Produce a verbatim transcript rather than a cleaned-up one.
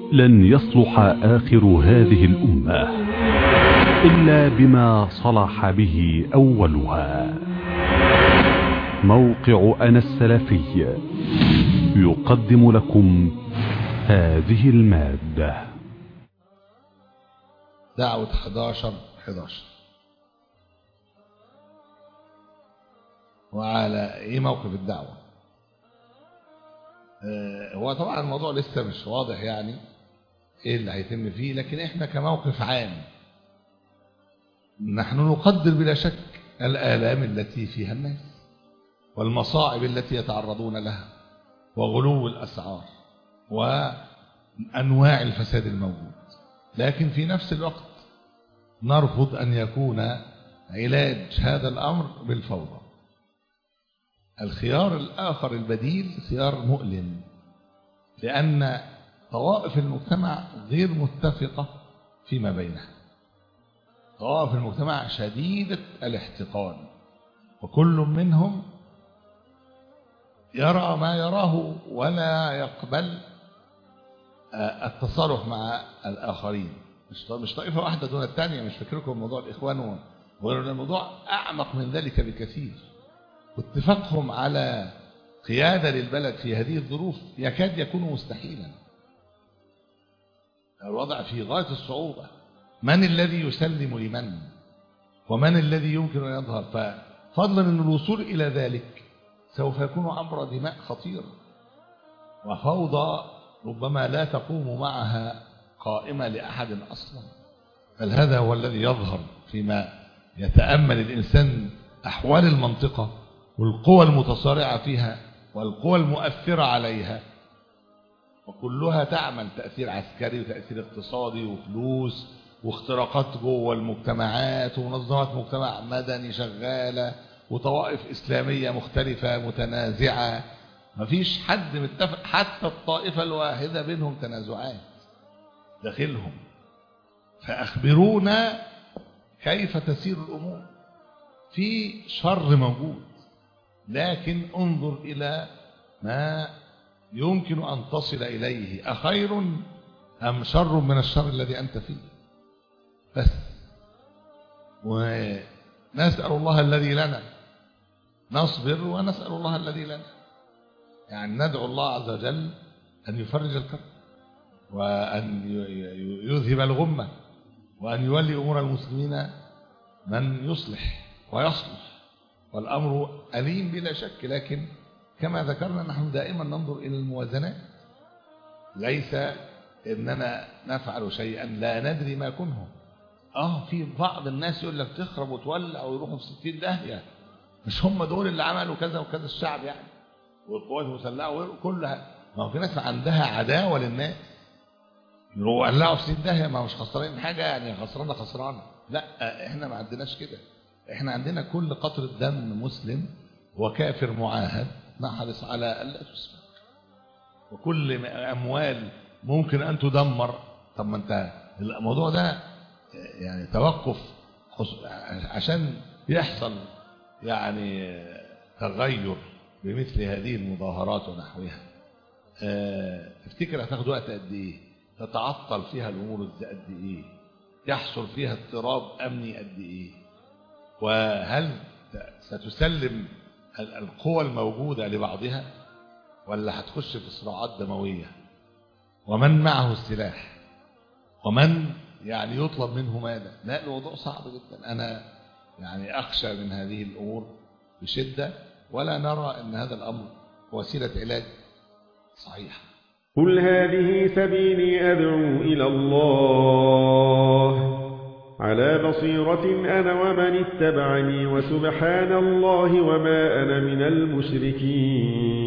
لن يصلح آخر هذه الأمة إلا بما صلح به أولها. موقع أنا السلفي يقدم لكم هذه المادة. دعوة حداشر حداشر. وعلى ايه موقف الدعوة؟ آه هو طبعا الموضوع لسه مش واضح يعني ايه اللي هيتم فيه، لكن احنا كموقف عام نحن نقدر بلا شك الآلام التي فيها الناس والمصاعب التي يتعرضون لها وغلو الأسعار وأنواع الفساد الموجود، لكن في نفس الوقت نرفض أن يكون علاج هذا الأمر بالفوضى. الخيار الآخر البديل خيار مؤلم، لأن طوائف المجتمع غير متفقة فيما بينها. طوائف المجتمع شديدة الاحتقان، وكل منهم يرى ما يراه ولا يقبل التصالح مع الآخرين. مش مش طائفة واحدة دون الثانية، مش فكركم موضوع الإخوان وغير، الموضوع أعمق من ذلك بكثير. واتفاقهم على قيادة للبلد في هذه الظروف يكاد يكون مستحيلا. الوضع في غاية الصعوبة. من الذي يسلم لمن؟ ومن الذي يمكن أن يظهر؟ ففضلا أن الوصول إلى ذلك سوف يكون عبر دماء خطيرة وفوضى ربما لا تقوم معها قائمة لأحد أصلا. بل هذا هو الذي يظهر فيما يتأمل الإنسان أحوال المنطقة والقوى المتصارعة فيها والقوى المؤثرة عليها، وكلها تعمل تأثير عسكري وتأثير اقتصادي وفلوس واختراقات جوه المجتمعات ومنظمات مجتمع مدني شغالة وطوائف إسلامية مختلفة متنازعة. مفيش حد متفق، حتى الطائفة الواحدة بينهم تنازعات داخلهم. فأخبرونا كيف تسير الأمور. في شر موجود، لكن انظر إلى ما يمكن أن تصل إليه، أخير أم شر من الشر الذي أنت فيه؟ بس. ونسأل الله الذي لنا، نصبر ونسأل الله الذي لنا، يعني ندعو الله عز وجل أن يفرج الكرب وأن يذهب الغمة وأن يولي أمور المسلمين من يصلح ويصلح. والأمر أليم بلا شك، لكن كما ذكرنا نحن دائما ننظر إلى الموازنات، ليس إننا نفعل شيئا لا ندري ما كنه. آه في بعض الناس يقول لك تخرب وتولع ويروحوا في ستين داهية، مش هم دول اللي عملوا كذا وكذا الشعب يعني والقوات المسلحة وكلها. ما هو في ناس عندها عداوة للناس، لو ولعوا في ستين داهية ما مش خسرانين حاجة، يعني خسرانة خسرانة. لا، احنا ما عندناش كده. احنا عندنا كل قطرة دم مسلم وكافر معاهد نحرص على ألا تسفك، وكل أموال ممكن أن تدمر. طب ما انت الموضوع ده يعني توقف عشان يحصل يعني تغير بمثل هذه المظاهرات ونحوها. اه تفتكر هتاخد وقت قد ايه؟ تتعطل فيها الأمور قد ايه؟ يحصل فيها اضطراب أمني قد ايه؟ وهل ستسلم القوى الموجودة لبعضها ولا هتخش في صراعات دموية؟ ومن معه السلاح ومن يعني يطلب منه ماذا؟ لا، الموضوع صعب جدا. أنا يعني أخشى من هذه الأمور بشدة، ولا نرى أن هذا الأمر وسيلة علاج صحيحة. قل هذه سبيلي أدعو إلى الله على بصيرة أنا ومن اتبعني، وسبحان الله وما أنا من المشركين.